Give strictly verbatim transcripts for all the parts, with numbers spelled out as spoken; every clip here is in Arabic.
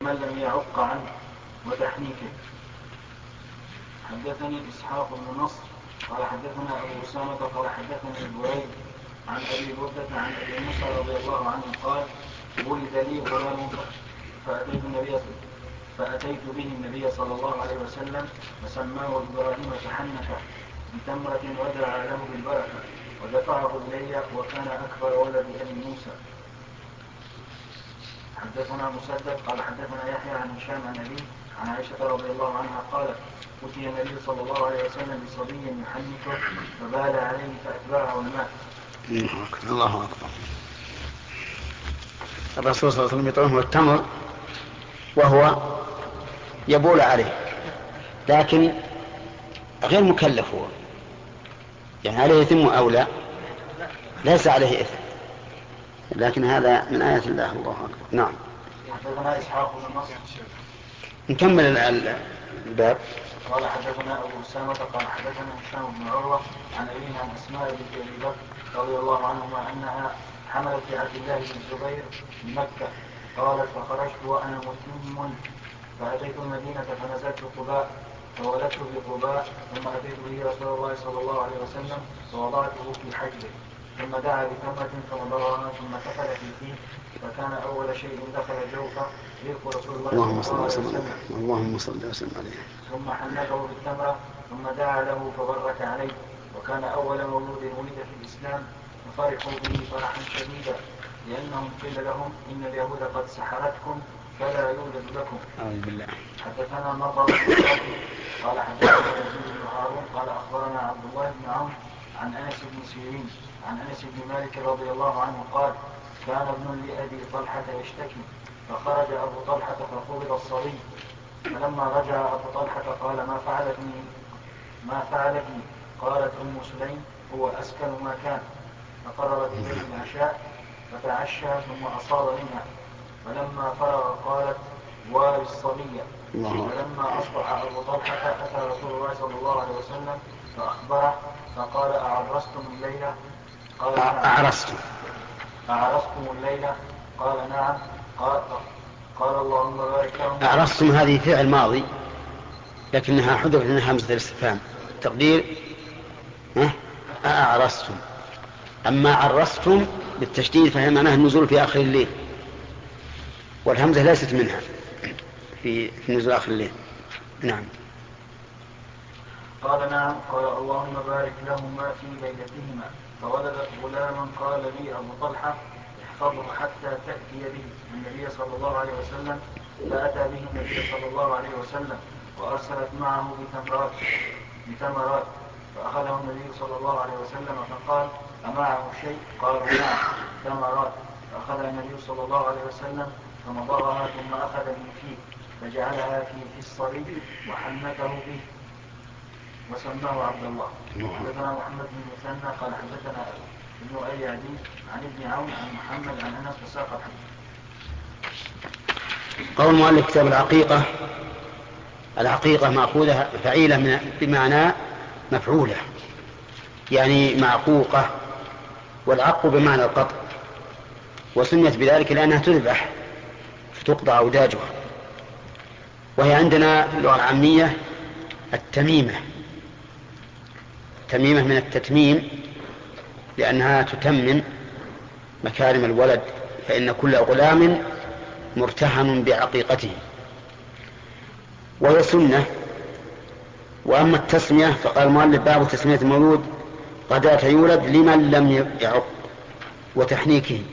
من لم يعق عنه وتحنيكه. حدثني إسحاق بن نصر قال حدثنا أبو أسامة قال حدثني بريد عن أبي بردة عن أبي موسى رضي الله عنه قال ولد لي غلام فأتيت النبي فأتيت به النبي صلى الله عليه وسلم فسماه إبراهيم فحنكه بتمرة ودعا له بالبركة ودفعه إلي وكان أكبر ولد أبي موسى. حدثنا مسدد قال حدثنا يحيى عن هشام عن أبيه عن عائشة رضي الله عنها قالت أتي النبي صلى الله عليه وسلم بصبي يحنكه فبال عليه فأتبعه الماء. الله أكبر. الرسول صلى الله عليه وسلم يطعمه التمر وهو يبول عليه لكن غير مكلف، هو يعني عليه إثم أو لا؟ ليس عليه إثم، لكن هذا من آيات الله. الله أكبر. نعم. حدثنا إسحاق بن نصر. نكمل الباب. قال حدثنا أبو أسامة قال حدثنا هشام بن عروة عن أبيه عن أسماء بنت أبي بكر رضي الله عنهما أنها حملت في عبد الله بن الزبير بمكة. قالت فخرجت وأنا متم فأتيت المدينة فنزلت قباء فولدت في قباء ثم أتيت به رسول الله صلى الله عليه وسلم فوضعته في حجره ثم دعا بتمرة فمضغها ثم كفل في فيه فكان أول شيء دخل جوفه ريق رسول الله صلى الله عليه وسلم. اللهم صل وسلم عليه. ثم حنكه بالتمرة ثم دعا له فبرك عليه وكان أول مولود ولد في الإسلام ففرحوا به فرحا شديدا لأنهم قيل لهم إن اليهود قد سحرتكم فلا يولد لكم. أعوذ بالله. حدثنا مضر بن صالح قال حدثنا يزيد بن هارون قال أخبرنا عبد الله بن عون عن أنس بن سيرين عن أنس بن مالك رضي الله عنه قال كان ابن لأبي طلحة يشتكي فخرج أبو طلحة فقبض الصبي فلما رجع أبو طلحة قال ما فعلتني ما فعلتني قالت أم سليم هو أسكن ما كان فقررت إليه العشاء فتعشى ثم أصاب منها فلما فرغ قالت واري الصبي. فلما أصبح أبو طلحة أتى رسول الله صلى الله عليه وسلم فأخبره فقال أعرستم الليلة؟ قال نعم. أعرستم أعرستم الليلة؟ قال نعم. قال, قال اللهم بارك لهم. أعرستم هذه فعل ماضي لكنها حذفت منها همزة الاستفهام التقدير أعرستم. أما عرستم بالتشديد فهي معناها النزول في آخر الليل والهمزة ليست منها في نزول آخر الليل. نعم. قال نعم. قال اللهم بارك لهما في ليلتهما فولدت غلاما قال لي أبو طلحة احفظه حتى تأتي به النبي صلى الله عليه وسلم فأتى به النبي صلى الله عليه وسلم وأرسلت معه بتمرات بتمرات فأخذه النبي صلى الله عليه وسلم فقال أمعه شيء؟ قالوا نعم تمرات فأخذ النبي صلى الله عليه وسلم فمضغها ثم أخذ من فيه فجعلها في الصبي وحنكه به وسماه عبد الله. حدثنا محمد بن مثنى قال حدثنا ابن أبي عدي عن ابن عون عن محمد عن أنس وساق الحديث. قول مؤلف كتاب العقيقة. العقيقة مأخوذة فعيلة بمعنى مفعولة يعني معقوقة والعق بمعنى القطع وسميت بذلك لأنها تذبح فتقطع أوداجها وهي عندنا في اللغة العامية التميمة. تميمة من التتميم لأنها تتمم مكارم الولد فإن كل غلام مرتهن بعقيقته وهي سنة. وأما التسمية فقال المؤلف باب تسمية المولود غداة يولد لمن لم يعق وتحنيكه.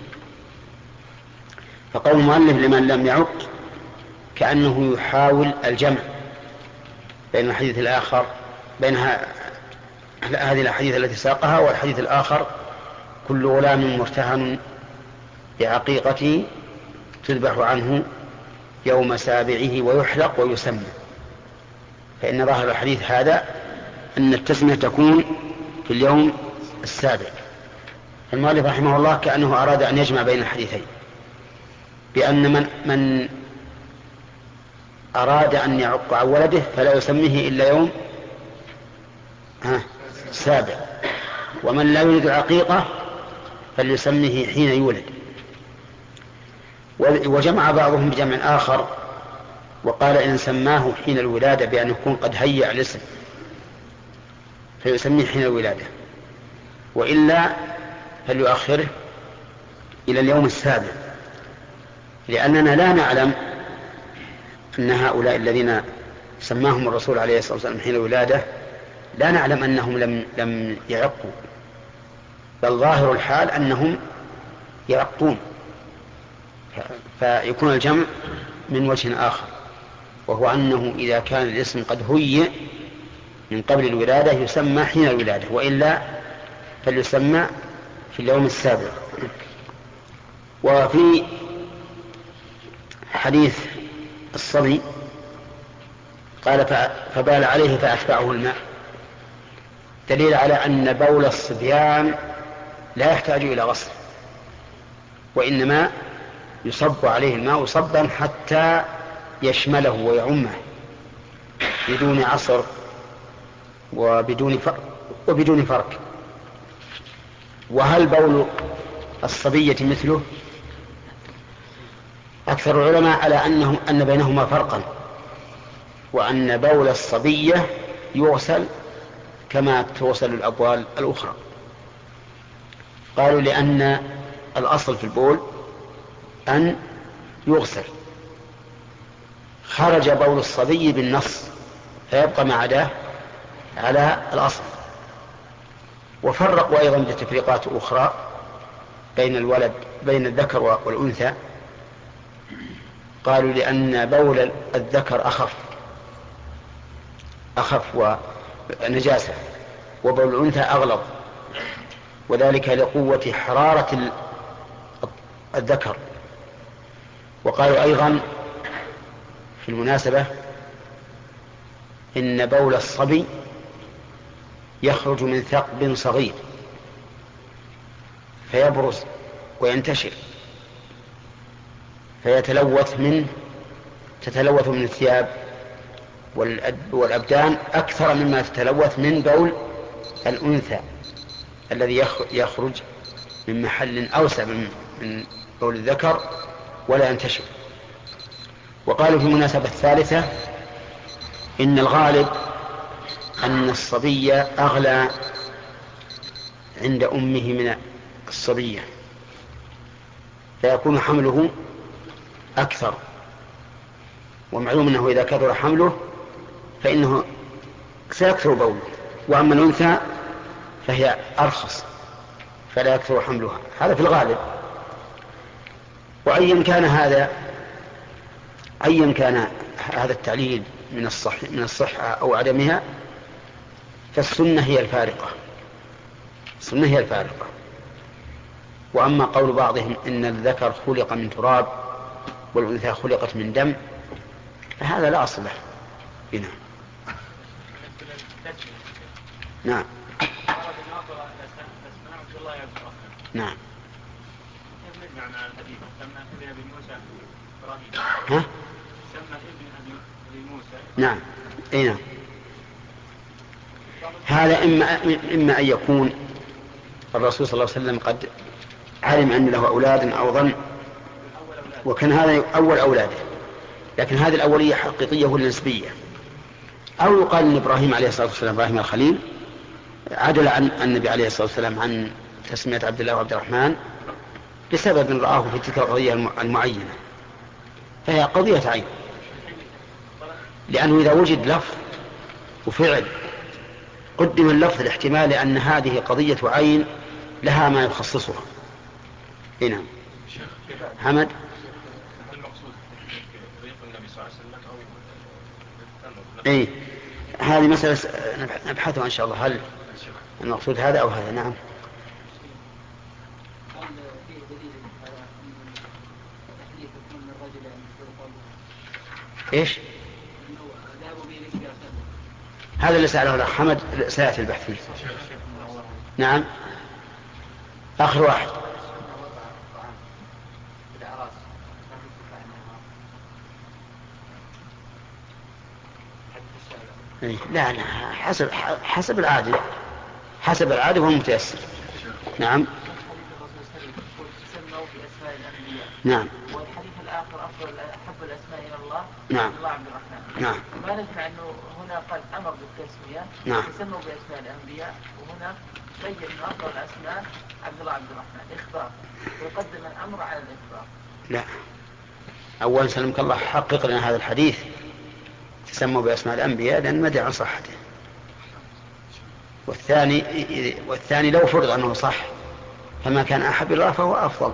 فقول المؤلف لمن لم يعق كأنه يحاول الجمع بين الحديث الآخر بينها هذه الحديث التي ساقها والحديث الآخر كل غلام مرتهن بعقيقته تذبح عنه يوم سابعه ويحلق ويسمى. فإن ظاهر الحديث هذا أن التسمية تكون في اليوم السابع. المؤلف رحمه الله كأنه أراد أن يجمع بين الحديثين بأن من, من أراد أن يعق عن ولده فلا يسميه إلا يوم سابع ومن لا يريد العقيقة فليسميه حين يولد. وجمع بعضهم بجمع آخر وقال إن سماه حين الولادة بأن يكون قد هيأ الاسم فيسميه حين الولادة، وإلا فليؤخره إلى اليوم السابع، لأننا لا نعلم أن هؤلاء الذين سماهم الرسول عليه الصلاة والسلام حين الولادة لا نعلم أنهم لم, لم يعقوا، بل ظاهر الحال أنهم يعقون، فيكون الجمع من وجه آخر، وهو أنه إذا كان الاسم قد هيئ من قبل الولادة يسمى حين الولادة، وإلا فليسمى في اليوم السابع. وفي حديث الصبي قال فبال عليه فأتبعه الماء، دليل على أن بول الصبيان لا يحتاج إلى غسل، وإنما يصب عليه الماء صبا حتى يشمله ويعمه بدون عصر وبدون فرق وبدون فرق. وهل بول الصبية مثله؟ أكثر العلماء على أنه أن بينهما فرقا، وأن بول الصبية يغسل كما تغسل الأبوال الأخرى. قالوا لأن الأصل في البول أن يغسل، خرج بول الصبي بالنص فيبقى ما عداه على الأصل. وفرقوا أيضا بتفريقات أخرى بين الولد بين الذكر والأنثى، قالوا لأن بول الذكر أخف أخف ونجاسة، وبول الأنثى أغلظ، وذلك لقوة حرارة الذكر. وقالوا أيضا في المناسبة إن بول الصبي يخرج من ثقب صغير فيبرز وينتشر فيتلوث منه تتلوث من الثياب والأبدان أكثر مما تتلوث من بول الأنثى الذي يخرج من محل أوسع من بول الذكر ولا ينتشر. وقالوا في المناسبة الثالثة إن الغالب أن الصبي أغلى عند أمه من الصبية، فيكون حمله أكثر، ومعلوم أنه إذا كثر حمله فإنه سيكثر بوله، وأما الأنثى فهي أرخص فلا يكثر حملها، هذا في الغالب. وأيا كان هذا أيا كان هذا التعليل من الصح من الصحة أو عدمها، فالسنة هي الفارقة السنة هي الفارقة. وأما قول بعضهم إن الذكر خلق من تراب والأنثى خلقت من دم فهذا لا أصل له. بنا. نعم نعم ها؟ نعم اي نعم. هذا إما, إما أن يكون الرسول صلى الله عليه وسلم قد علم أن له أولاد أو ظن وكان هذا أول أولاده، لكن هذه الأولية حقيقية ولا نسبية، أو يقال أن إبراهيم عليه الصلاة والسلام إبراهيم الخليل عدل عن النبي عليه الصلاة والسلام عن تسمية عبد الله وعبد الرحمن بسبب رآه في تلك القضية المعينة، فهي قضية عين، لأنه إذا وجد لفظ وفعل قدم اللفظ الاحتمال أن هذه قضية عين لها ما يخصصها. هنا حمد اي هذه مسألة نبحثها إن شاء الله، هل المقصود هذا أو هذا. نعم. ايش هذا اللي سأله الأخ حمد سيأتي البحث فيه. نعم آخر واحد. لا لا حسب حسب العادة حسب العادة والمتيسر. نعم. نعم. والحديث الآخر أفضل أحب الأسماء إلى الله نعم. الله عبد الرحمن. نعم. ما نسمع أنه هنا قد أمر بالتسمية. نعم. تسموا بأسماء الأنبياء، وهنا بين أن أفضل الأسماء عبد الله عبد الرحمن إخبار، ويقدم الأمر على الإخبار. لا، أولا سلمك الله حقق لنا هذا الحديث تسموا بأسماء الأنبياء لأن مدعي عن صحته. والثاني والثاني لو فرض أنه صح فما كان أحب الله فهو أفضل.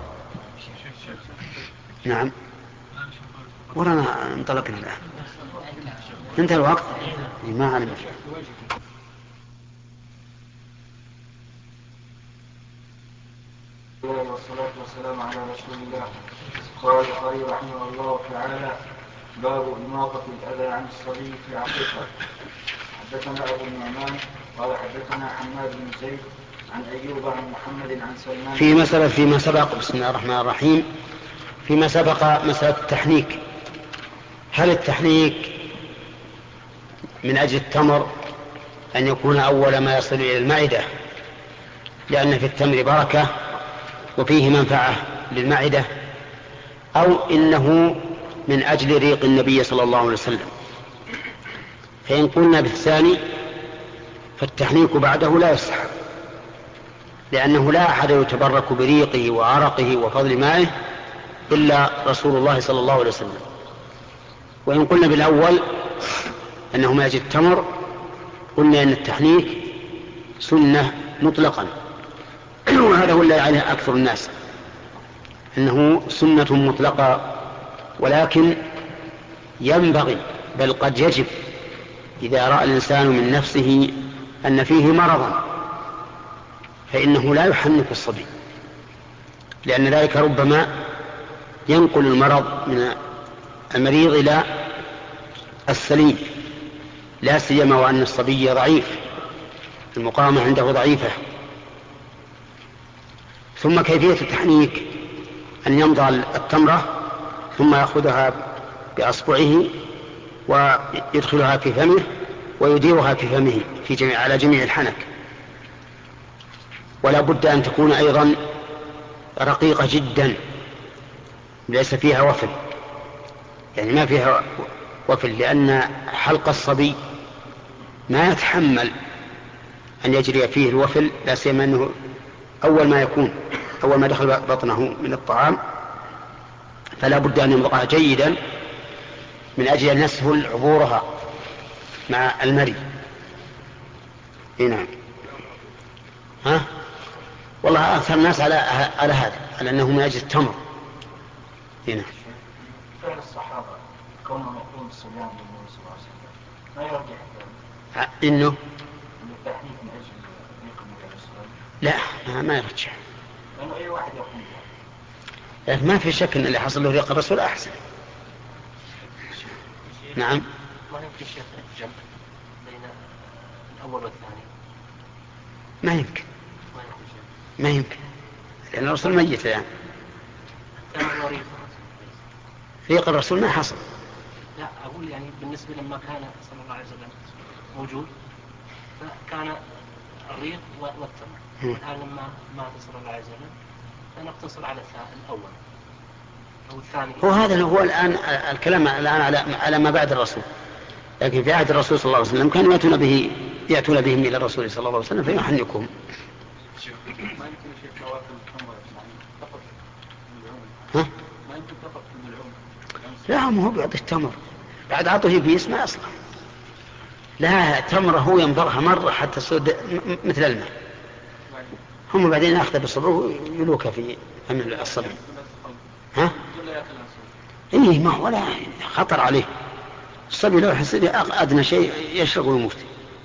نعم. ورانا انطلقنا الآن انتهى الوقت ما علم. والصلاة والسلام على رسول الله. قال البخاري رحمه الله تعالى: باب إماطة الأذى عن الصبي في العقيقة. حدثنا أبو النعمان قال حدثنا حماد بن زيد عن أيوب عن محمد عن سلمان. في مسألة فيما سبق، بسم الله الرحمن الرحيم، فيما سبق مسألة التحنيك. هل التحنيك من أجل التمر أن يكون أول ما يصل إلى المعدة لأن في التمر بركة وفيه منفعة للمعدة، أو إنه من أجل ريق النبي صلى الله عليه وسلم؟ فإن قلنا بالثاني فالتحنيك بعده لا يصح، لأنه لا أحد يتبرك بريقه وعرقه وفضل مائه إلا رسول الله صلى الله عليه وسلم. وإن قلنا بالأول أنه من أجل التمر قلنا أن التحنيك سنة مطلقا وهذا هو اللي عليه أكثر الناس، أنه سنة مطلقة، ولكن ينبغي بل قد يجب إذا رأى الإنسان من نفسه أن فيه مرضا فإنه لا يحنك الصبي، لأن ذلك ربما ينقل المرض من المريض إلى السليم، لا سيما وأن الصبي ضعيف، المقاومة عنده ضعيفة. ثم كيفية التحنيك أن يمضغ التمرة ثم يأخذها بأصبعه ويدخلها في فمه ويديرها في فمه في جميع على جميع الحنك، ولا بد أن تكون أيضا رقيقة جدا ليس فيها وفل، يعني ما فيها وفل، لأن حلق الصبي ما يتحمل أن يجري فيه الوفل، لا سيما أنه أول ما يكون أول ما دخل بطنه من الطعام، فلا بد أن يمضغها جيدا من أجل أن يسهل عبورها مع المري. نعم. ها والله أكثر الناس على على هذا، على أنه من أجل التمر. هنا فعل الصحابة كونهم يقومون بالصيام للنبي صلى الله عليه وسلم ما يرجع إنه التحنيك من أجل ريق النبي عليه الصلاة والسلام؟ لا ما يرجع، لأنه أي واحد يقوم بها. لكن ما في شك أن اللي حصل له ريق الرسول أحسن. نعم. ما يمكن شيء الجمع بين الأول والثاني؟ ما يمكن ما يمكن شيء. ما يمكن لأن الرسول ميت الآن. كان مريض ريق الرسول ما حصل. لا أقول يعني بالنسبة لما كان صلى الله عليه وسلم موجود فكان الريق والتمر، والآن لما مات صلى الله عليه وسلم فنقتصر على الأول أو الثاني. هو هذا هو الآن الكلام الآن على على ما بعد الرسول، لكن في عهد الرسول صلى الله عليه وسلم كانوا يأتون به يأتون بهم إلى الرسول صلى الله عليه وسلم فيحنكهم. ما يمكن شيء توافل التمر فقط ها؟ ما يمكن فقط من العمر. لا ما هو بيعطي التمر بعد عطه بيس ما أصلا، لا تمره هو ينبغها مرة حتى تصير مثل الماء، هم بعدين يأخذ بالصبر ويلوك في فم الصبي. ها؟ إيه ما هو لا خطر عليه الصبي لو يحس أدنى شيء يشرب ويموت.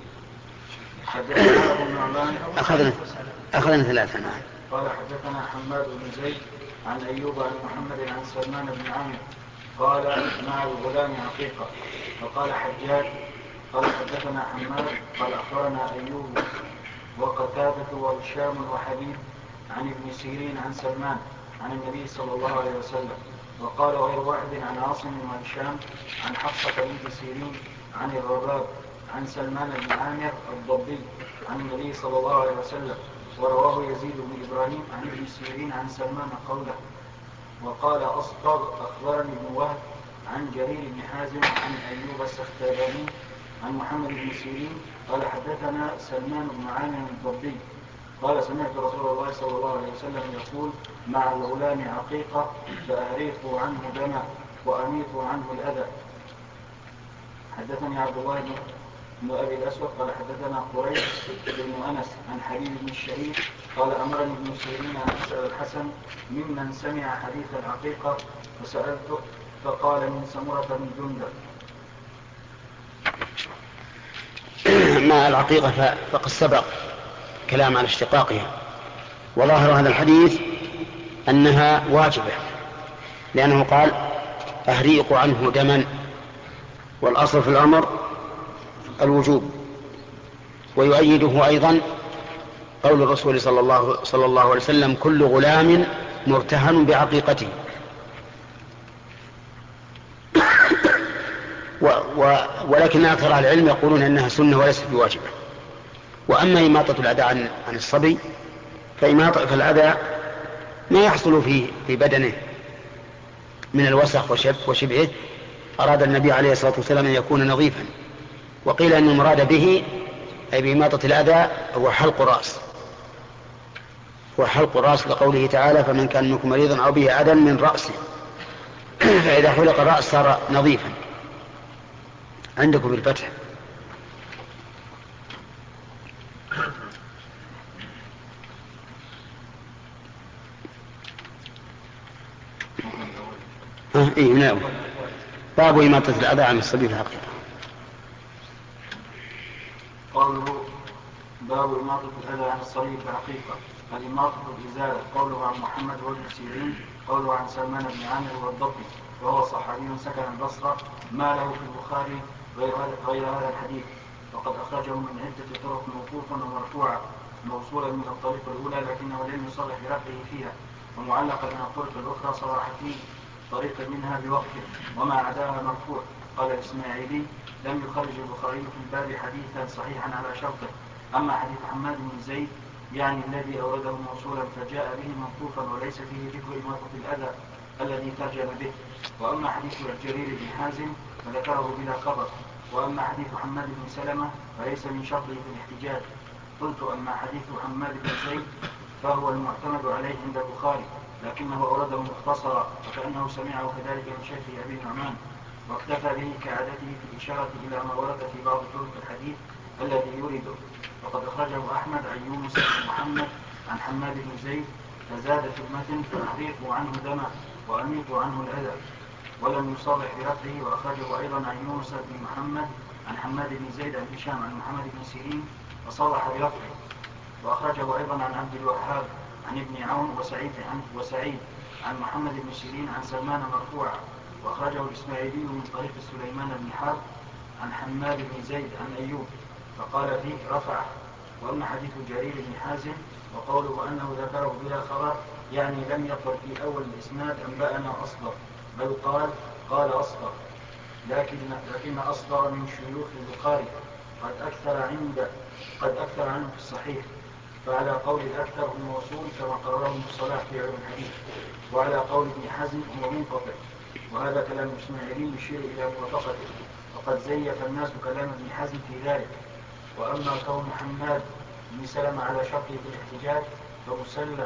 أخذنا أخذنا ثلاثة. نعم. قال حدثنا حماد بن زيد عن أيوب عن محمد عن سلمان بن عامر قال مع الغلام عقيقة. وقال حجاج قال حدثنا حماد قال أخبرنا أيوب وقتادة وهشام وحبيب عن ابن سيرين عن سلمان عن النبي صلى الله عليه وسلم. وقال غير واحد عن عاصم وهشام عن حفصة بنت سيرين عن الرباب عن سلمان بن عامر الضبي عن النبي صلى الله عليه وسلم. ورواه يزيد بن إبراهيم عن ابن سيرين عن سلمان قوله. وقال أصبغ أخبرني ابن وهب عن جرير بن حازم عن أيوب السختياني عن محمد بن سيرين قال حدثنا سلمان بن عامر الضبي قال سمعت رسول الله صلى الله عليه وسلم يقول مع الغلام عقيقة فأهريقوا عنه دمه وأميطوا عنه الأذى. حدثني عبد الله بن أبي الأسود قال حدثنا قريش بن أنس عن حبيب بن الشهيد قال أمرني ابن سيرين أن أسأل الحسن ممن سمع حديث العقيقة فسألته فقال من سمرة بن جندب. مع العقيقة فقد سبق كلام على اشتقاقها، وظاهر هذا الحديث أنها واجبة، لأنه قال أهريق عنه دما، والأصل في الأمر الوجوب. ويؤيده أيضا قول الرسول صلى الله, صلى الله عليه وسلم كل غلام مرتهن بعقيقته. و و ولكن أكثر أهل العلم يقولون أنها سنة وليست بواجبة. وأما إماطة الأذى عن, عن الصبي فإماطة فالأذى ما يحصل في, في بدنه من الوسخ وشب وشبهه أراد النبي عليه الصلاة والسلام أن يكون نظيفا. وقيل أن المراد به أي بإماطة الأذى هو حلق الرأس، هو حلق الرأس لقوله تعالى فمن كان منكم مريضا أو به أذى من رأسه فإذا حلق الرأس صار نظيفا. عندكم بالفتح. ها إيه نعم. باب إماطة الأذى عن الصبي في الحقيقة. قوله باب إماطة الأذى عن الصبي في الحقيقة. الإماطة الإزالة. قوله عن محمد وابن سيرين قوله عن سلمان بن عامر والضبي وهو صحابي سكن البصرة ما له في البخاري غير هذا, غير هذا الحديث، وقد أخرجه من عدة طرق موقوفا ومرفوعا موصولا من الطريق الأولى لكنه لم يصرح برفعه فيها، ومعلقا من الطرق الأخرى صرح فيه طريق منها بوقته وما عداها مرفوع. قال الإسماعيلي لم يخرج البخاري في الباب حديثا صحيحا على شرطه. أما حديث حماد بن زيد يعني الذي أورده موصولا فجاء به موقوفا وليس فيه ذكر إماطة الأذى الذي ترجم به. وأما حديث الجرير بن حازم فذكره بلا خبر. وأما حديث حماد بن سلمة فليس من شرطه في الاحتجاج. قلت أما حديث حماد بن زيد فهو المعتمد عليه عند البخاري لكنه أورده مختصرا وكأنه سمعه كذلك من شيخ أبي النعمان واكتفى به كعادته في الإشارة إلى ما ورد في بعض طرق الحديث الذي يورده. وقد أخرجه أحمد عن يونس بن محمد عن حماد بن زيد فزاد في المتن فأحريقوا عنه دما وأميطوا عنه الأذى ولم يصرح برفعه. وأخرجه أيضا عن يونس بن محمد عن حماد بن زيد عن هشام عن محمد بن سيرين وصرح برفعه. وأخرجه أيضا عن عبد الوهاب عن ابن عون وسعيد عن, وسعيد عن محمد بن سيرين عن سلمان مرفوعا. وأخرجه الإسماعيلي من طريق سليمان بن حرب عن حماد بن زيد عن أيوب فقال فيه رفعه. وأما حديث جرير بن حازم وقوله أنه ذكره بلا خبر يعني لم يقل في أول الإسناد أنبأنا أصبر بل قال قال أصبر لكن, لكن أصبر من شيوخ البخاري قد أكثر عند قد أكثر عنه في الصحيح. فعلى قول الأكثر هو موصول كما قرره ابن صلاح في علم الحديث، وعلى قول ابن حزم هو منقطع. وهذا كلام الإسماعيلي يشير إلى موافقته وقد زيف الناس كلام ابن حزم في ذلك. وأما كون حماد بن سلمة على شرطه في الاحتجاج فمسلم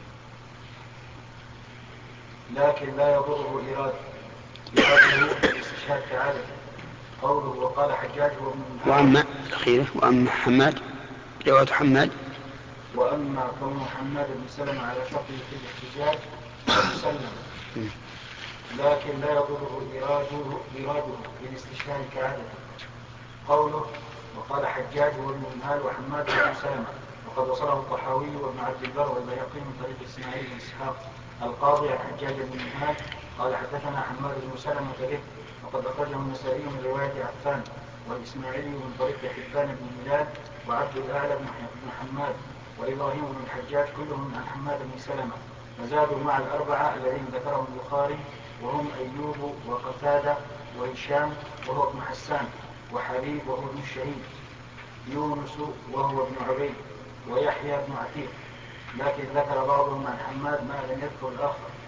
لكن لا يضره إرادة إراده الاستشهاد كعادة. قوله وقال حجاج هو ابن وأما الأخيرة وأما حماد رواية حماد وأما كون حماد بن سلمة على شرطه في الاحتجاج فمسلم لكن لا يضره إراده, إراده للاستشهاد كعادة. قوله وقال حجاج هو ابن المهال وحماد بن سلمة وقد وصله الطحاوي وابن عبد البر والبيهقي من طريق إسماعيل بن إسحاق القاضي عن حجاج بن المهال قال حدثنا حماد بن سلمة به وقد أخرجه النسائي من رواية عفان والإسماعيلي من طريق حبان بن هلال وعبد الأعلى بن حماد وإبراهيم بن الحجاج كلهم عن حماد بن سلمة فزادوا مع الأربعة الذين ذكرهم البخاري وهم أيوب وقتادة وهشام وهو ابن حسان وحبيب وهو ابن الشهيد يونس وهو ابن عبيد ويحيى بن عتيق. لكن ذكر بعضهم عن حماد ما لم يذكر الآخر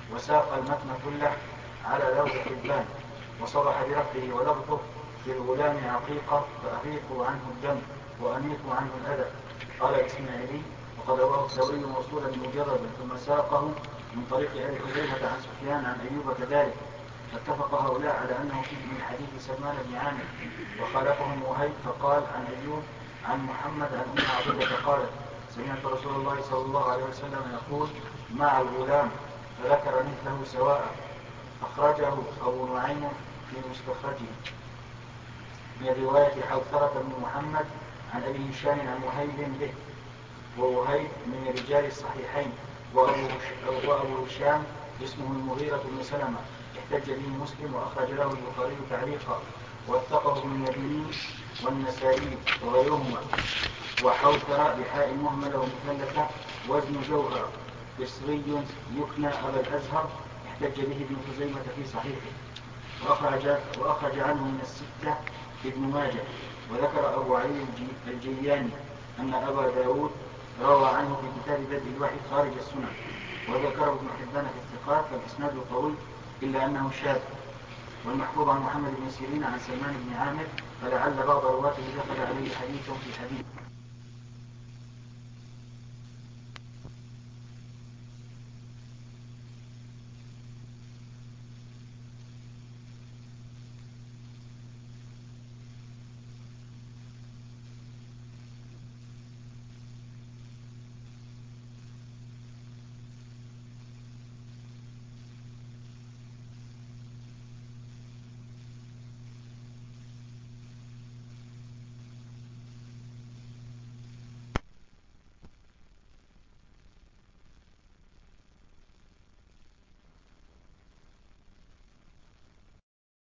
وساق المتن كله على لوح حبان وصرح برفعه ولفظه: في الغلام عقيقة فأريقوا عنه الدم وأنيقوا عنه الأذى. قال الإسماعيلي: وقد رواه الثوري موصولا مجردا ثم ساقه من طريق أبي حذيفة عن سفيان عن أيوب كذلك، فاتفق هؤلاء على أنه فيه من حديث سلمان بن عامر، وخالفهم وهيب فقال عن أيوب عن محمد عن أم عطية قالت: سمعت رسول الله صلى الله عليه وسلم يقول: مع الغلام، فذكر مثله سواء. أخرجه أبو نعيم في مستخرجه من رواية حوثرة بن محمد عن أبي هشام عن وهيب به، ووهيب من رجال الصحيحين، وأبو هشام اسمه المغيرة بن سلمة، احتج به مسلم وأخرج له البخاري تعليقا، واتقه ابن المديني والنسائي وغيرهما. وحوثر بحاء مهملة ومثلثة وزن جوهر بصري يكنى أبا الأزهر، احتج به ابن خزيمة في صحيحه، وأخرج, وأخرج عنه من الستة ابن ماجه. وذكر أبو علي الجياني أن أبا داود روى عنه في كتاب بدء الوحي خارج السنن، وذكره ابن حبان في الثقات، فالإسناد قوي إلا أنه شاذ. والمحفوظ عن محمد بن سيرين عن سلمان بن عامر، فلعل بعض رواته دخل عليه حديث في حديث.